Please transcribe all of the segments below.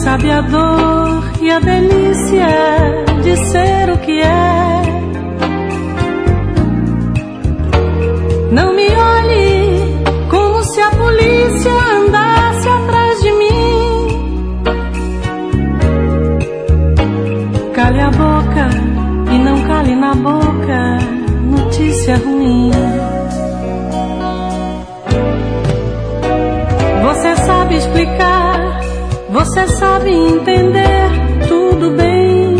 sabe a dor e a delícia de ser o que é. Não me olhe como se a polícia andasse atrás de mim. Cale a boca e não cale na boca notícia ruim. Você sabe explicar, você sabe entender tudo bem.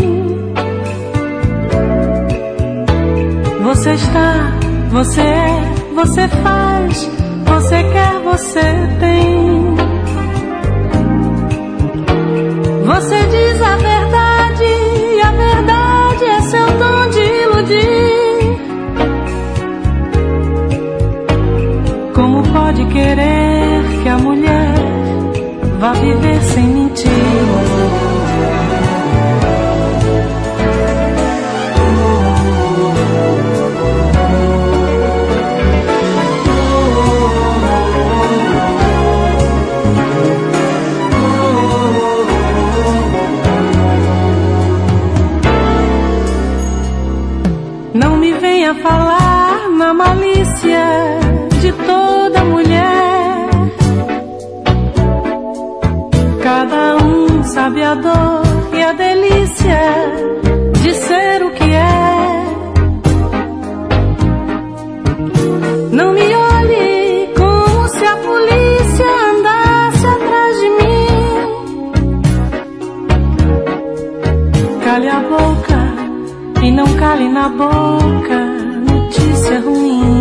Você está, você é, você faz, você quer, você tem. Você diz a verdade e a verdade é seu dom de iludir. Como pode querer que a mulher vá viver sem mentir? Não me venha falar na malícia de toda mulher. Cada um sabe a dor e a delícia de ser o que é. Não me olhe como se a polícia andasse atrás de mim. Cale a boca e não cale na boca notícia ruim.